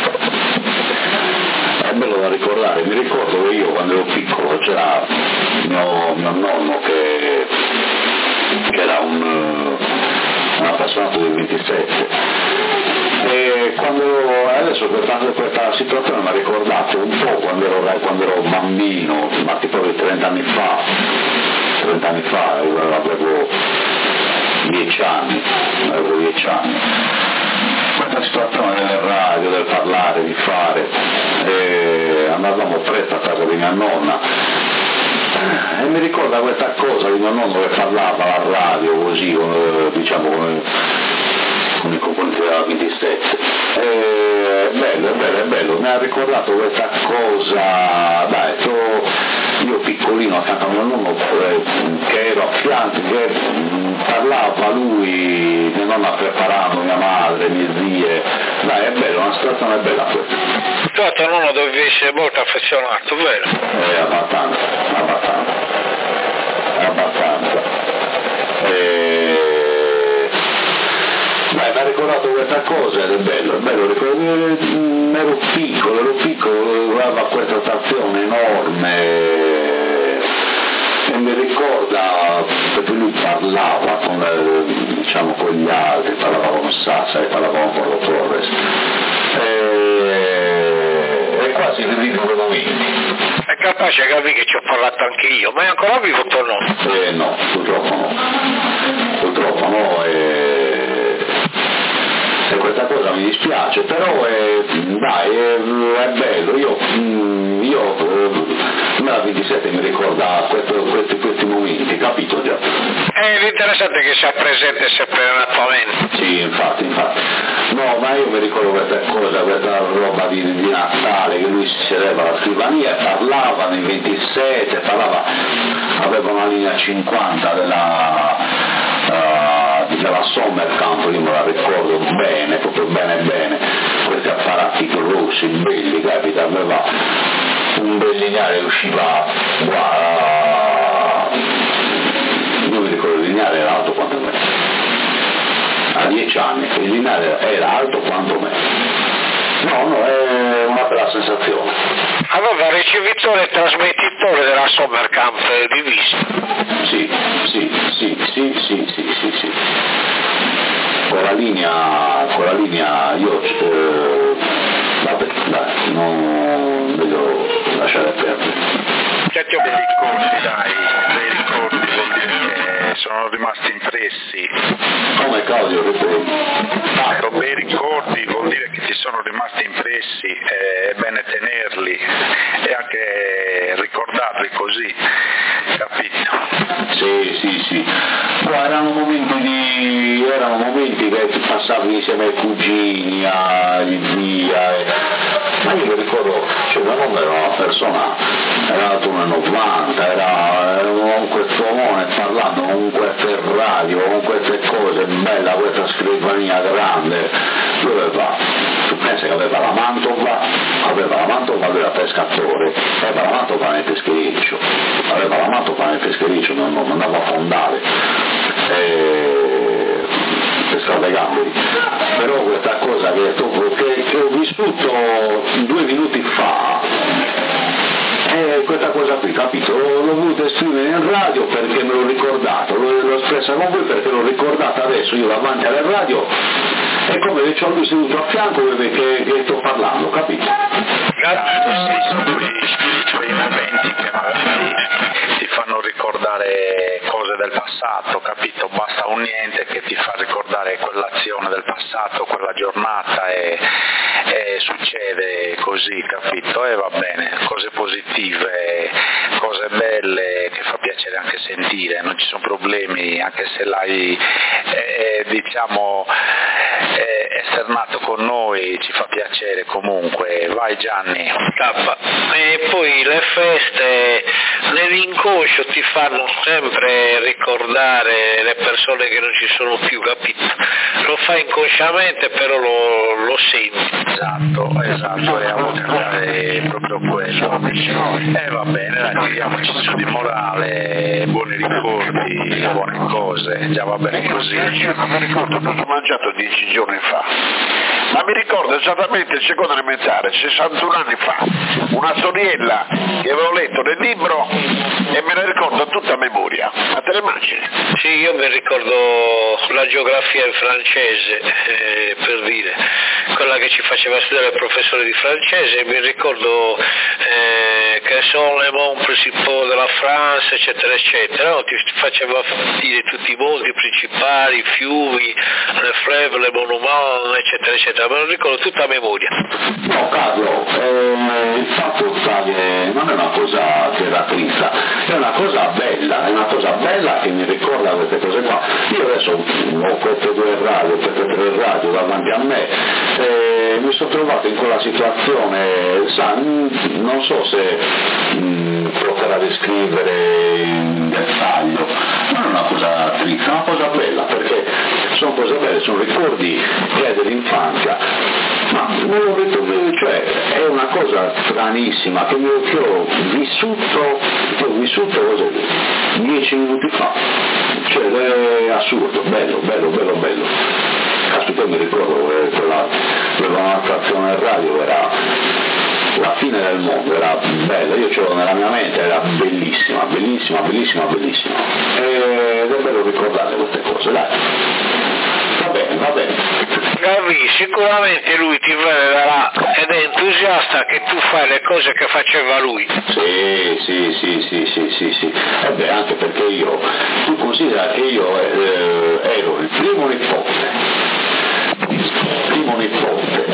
è bello da ricordare. Mi ricordo che io quando ero piccolo c'era mio nonno che era un appassionato del 27 e adesso questa situazione mi ha ricordato un po' quando ero bambino, ma tipo 30 anni fa, io avevo 10 anni, questa situazione delle radio, del parlare, di fare, e andavamo presto a casa di mia nonna e mi ricorda questa cosa di mio nonno che parlava alla radio così, diciamo con i componenti della 27. È bello, mi ha ricordato questa cosa, dai, io piccolino accanto a mio nonno che ero a fianco, che parlava lui, mia nonna preparando, mia madre, mie zie, dai, è bello, una situazione bella questa. Tu a tuo nonno devi essere molto affezionato, vero? Abbastanza. Beh, mi ha ricordato questa cosa ed è bello, ero piccolo, aveva questa stazione enorme e mi ricorda perché lui parlava con gli altri, parlava con Sassari, parlava con lo Torres e quasi rivivo quei momenti. È capace di capire che ci ho parlato anche io, ma è ancora vivo tuo nonno? No, purtroppo no e questa cosa mi dispiace, però è bello, io la 27 mi ricorda questi momenti, capito già? L'interessante è che sia presente sempre nella tua mente. Sì, infatti. No, ma io mi ricordo questa cosa, questa roba di Natale, che lui si sedeva alla scrivania e parlava nel 27, aveva una linea 50 della Summer Camp, io me la ricordo bene, proprio bene, questi apparati grossi, belli, capita, aveva un bel lineare che usciva, io mi ricordo il lineare era alto quanto me, a 10 anni, il lineare era alto quanto me, no, è una bella sensazione. Aveva ricevitore e trasmettitore della Summer Camp rivista. Sì. Con la linea io vabbè, dai, non voglio lasciare perdere. Certo, bei ricordi vuol dire che sono rimasti impressi. Come Claudio, Bei ricordi vuol dire che ti sono rimasti impressi, è bene tenerli e anche ricordarli così, capito? Sì. No, erano momenti che ti passavi insieme ai cugini, agli zii, ma io mi ricordo, mio nonno era una persona, era alto 1,90, era con questo omone parlando con queste radio, con queste cose, bella questa scrivania grande, dove va? Tu pensi che aveva la Mantova della pescatore, aveva la Mantova nel peschereccio, non andava a fondare pescare le gamberi. Però questa cosa che ho vissuto 2 minuti fa, questa cosa qui, capito? L'ho voluto esprimere in radio perché me l'ho ricordato, l'ho espressa con voi perché l'ho ricordata adesso, io davanti alla radio, è come se ho lui seduto a fianco che sto parlando, capito? Sono quei momenti che magari ti fanno ricordare cose del passato, capito? Basta un niente che ti fa ricordare quell'azione del passato, quella giornata e succede così, capito? E va bene, cose positive, cose belle che fa piacere anche sentire, non ci sono problemi, anche se l'hai esternato con noi, ci fa piacere comunque. Vai Gianni. E poi le feste nell'inconscio ti fanno sempre ricordare le persone che non ci sono più, capito? Lo fai inconsciamente, però lo senti. Esatto, e a volte è proprio quello. Va bene, dai, tiriamoci su di morale, buoni ricordi, buone cose, già va bene così. Mi ricordo che ho mangiato 10 giorni fa, ma mi ricordo esattamente il secondo elementare, 61 anni fa, una storiella che avevo letto nel libro e me la ricordo tutta a memoria. A te le immagini? Sì, io mi ricordo la geografia in francese, per dire, quella che ci faceva studiare il professore di francese, mi ricordo che sono le monts principaux della France, eccetera, eccetera, no? Ti faceva dire tutti i monti principali, i fiumi, le fleuve, le monuments, eccetera, eccetera, me lo ricordo tutta a memoria. No Carlo, il fatto sta che non è una cosa che rattrista, è una cosa bella che mi ricorda queste cose qua. Io adesso ho queste 2 radio, queste 3 radio davanti a me, mi sono trovato in quella situazione, non so se potrà descrivere in dettaglio, non è una cosa triste, è una cosa bella, perché sono cose belle, sono ricordi che hai dell'infanzia, ma cioè, è una cosa stranissima che ho vissuto 10 minuti fa, cioè è assurdo, bello. Caspita, mi ricordo quella stazione radio era la fine del mondo, era bella, io ce l'ho nella mia mente, era bellissima, ed è bello ricordare queste cose, dai. Va bene. Gavi, sicuramente lui ti venerà ed è entusiasta che tu fai le cose che faceva lui. Sì. Anche perché tu considera che io ero il primo nipote,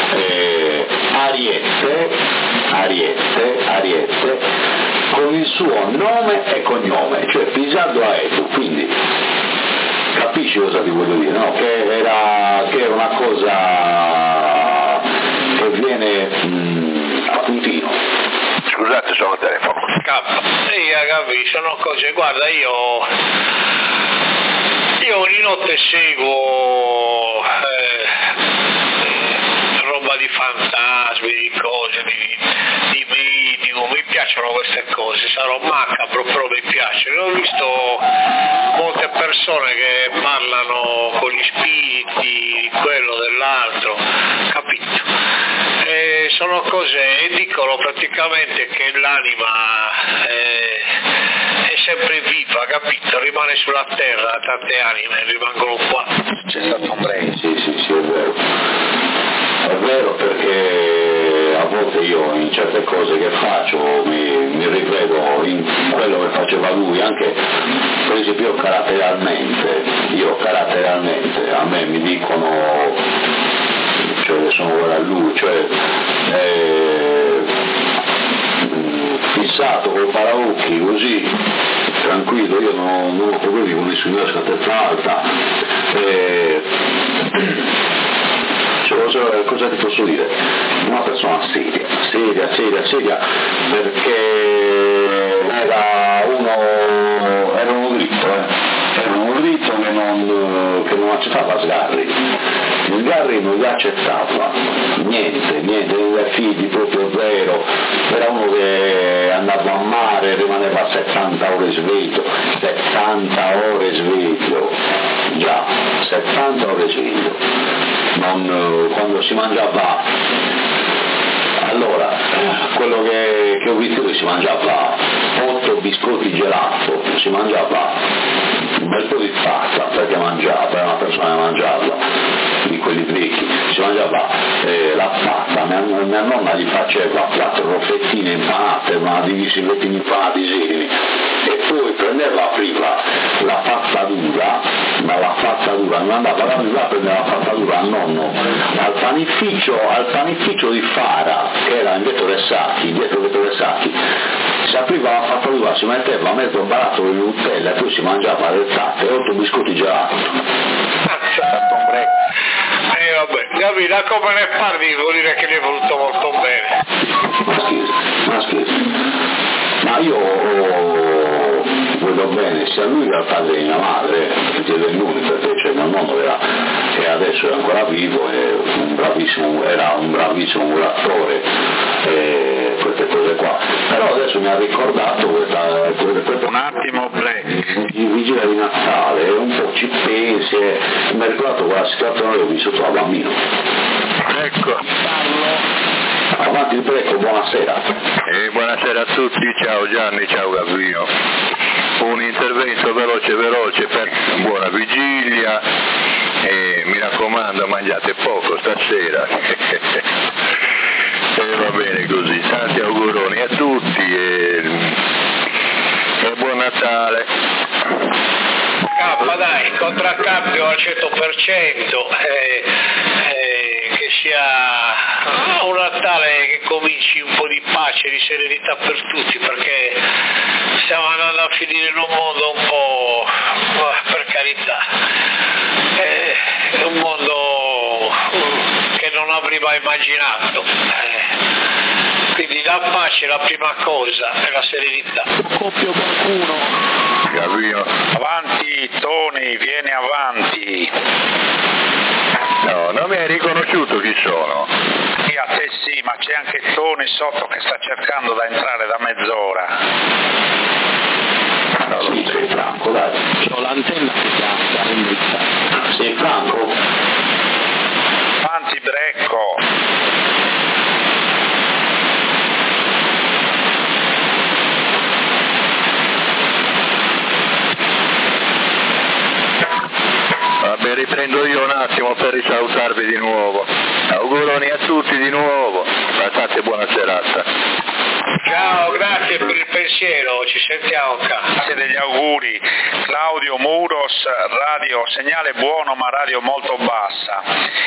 Ariete, con il suo nome e cognome, cioè Pisardo Aetu, quindi capisci cosa ti voglio dire, no? Che era una cosa che viene a puntino. Scusate, sono al telefono. Capisci, sono cose, guarda, io ogni notte seguo roba di fantasmi, di cose, di medium, mi piacciono queste cose, sarò macabro, però mi piace. Ho visto molte persone che parlano con gli spiriti, di quello, dell'altro, capito? Sono cose, e dicono praticamente che l'anima è sempre viva, capito? Rimane sulla terra, tante anime rimangono qua. C'è stato un break. Sì, è vero perché a volte io in certe cose che faccio mi rivedo in quello che faceva lui, anche per esempio io caratterialmente, a me mi dicono, cioè sono uguale a lui, cioè fissato col paraocchi così, tranquillo, io non ho problemi con nessuno, io scattezza alta, cosa ti posso dire? Una persona seria, perché era uno dritto che non accettava sgarri, il Garri non gli accettava, niente, figli proprio zero, era uno che andava a mare, rimaneva 70 ore sveglio, 70 ore sveglio, già, 70 ore sveglio, quando si mangiava, allora, quello che ho visto che si mangiava 8 biscotti gelato, si mangiava un bel po' di pasta, perché mangiava, per una persona che mangiava, di quelli vecchi, si mangiava la pasta, mia nonna gli faceva 4 fettine impanate, una divisionettine impanati sereni, e poi prendeva prima la pasta dura, ma la pasta dura, mi andava da prima a prendere la pasta dura al nonno, al panificio di Fara, che era dietro le sacchi, si apriva la pasta dura, si metteva mezzo barattolo di Nutella e poi si mangiava le tappe, 8 biscotti gelati. Vabbè, Gabi, da come ne parli vuol dire che ne è voluto molto bene. Ma scherzo. Ma io vedo bene sia lui che al padre di mia madre, perché l'unico, perché mio nonno che adesso è ancora vivo, era un bravissimo muratore, queste cose qua. Però adesso mi ha ricordato questa un attimo, il vigilia di Natale, un po' ci pensi, mi ha ricordato quella situazione che ho vissuto da bambino. Ecco. Avanti il Greco, buonasera. Buonasera a tutti, ciao Gianni, ciao Gabriele. Un intervento veloce per buona vigilia e mi raccomando mangiate poco stasera. E va bene così, tanti auguroni a tutti e buon Natale. Dai, contraccambio al 100%, che sia un Natale che cominci un po' di pace, di serenità per tutti, perché stiamo andando a finire in un mondo un po', per carità, è un mondo che non avrei mai immaginato. Quindi la pace è la prima cosa, è la serenità. Coppio qualcuno. Gabriele. Avanti Tony, vieni avanti. No, non mi hai riconosciuto chi sono? Sì, a te sì, ma c'è anche Tony sotto che sta cercando da entrare da mezz'ora. Sì, sei Franco, dai. C'ho l'antenna che sta in dritta. Sei Franco? Avanti Brecco. Vabbè, riprendo io un attimo per risalutarvi di nuovo. Auguroni a tutti di nuovo, passate buona serata. Ciao, grazie per il pensiero, ci sentiamo. Grazie degli auguri. Claudio Muros, radio, segnale buono ma radio molto bassa.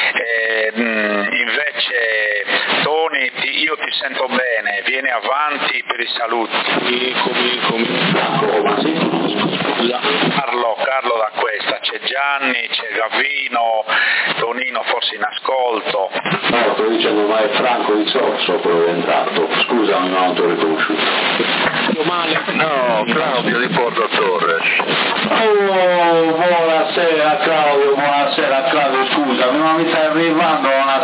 Invece Tony, io ti sento bene, vieni avanti per i saluti. Carlo da questa, c'è Gianni, c'è Gavino, Tonino forse in ascolto. No, sto dicendo, ma è Franco di Sorso quello che è entrato, scusami, non ti ho riconosciuto. No, Claudio di Porto Torres. Oh, buonasera Claudio, scusami, ma mi sta arrivando una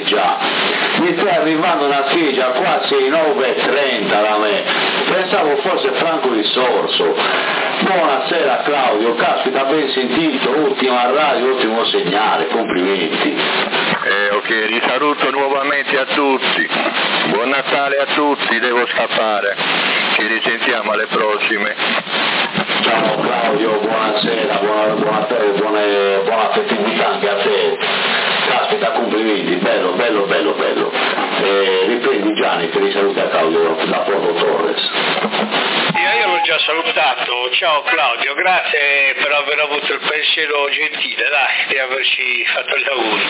scheggia, qua sei 9:30 da me, pensavo fosse Franco di Sorso. Buonasera Claudio, caspita, ben sentito, ultima radio, ottimo segnale, complimenti. Ok, vi saluto nuovamente a tutti, buon Natale a tutti, devo scappare, ci risentiamo alle prossime. Ciao Claudio, buonasera, buona festività anche a te. Caspita, complimenti, bello. Riprendi Gianni, che risaluta Claudio da Porto Torres. Io l'ho già salutato, ciao Claudio, grazie per aver avuto il pensiero gentile, dai, di averci fatto gli auguri.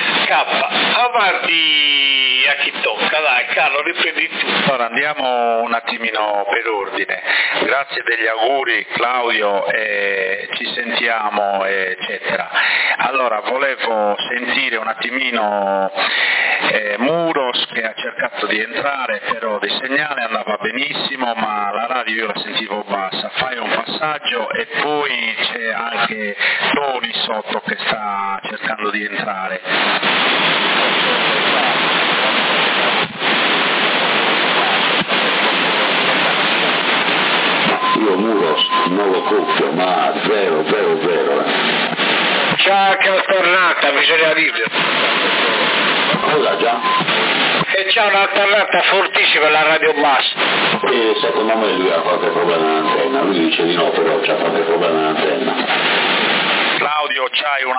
Avanti a chi tocca, dai Carlo, riprendi tu. Allora andiamo un attimino per ordine. Grazie degli auguri Claudio, ci sentiamo eccetera. Allora volevo sentire un attimino Muros che ha cercato di entrare, però di segnale andava benissimo, ma la radio io la sentivo bassa. fai un passaggio e poi c'è anche Tony sotto che sta cercando di entrare. Io Muros non lo coppio, ma 0. C'è anche una tornata, bisogna dire. Cosa già? E c'è una tornata fortissima la radio bassa. E secondo me lui ha qualche problema all'antenna, lui dice di no, però c'ha qualche problema all'antenna. Claudio, c'hai una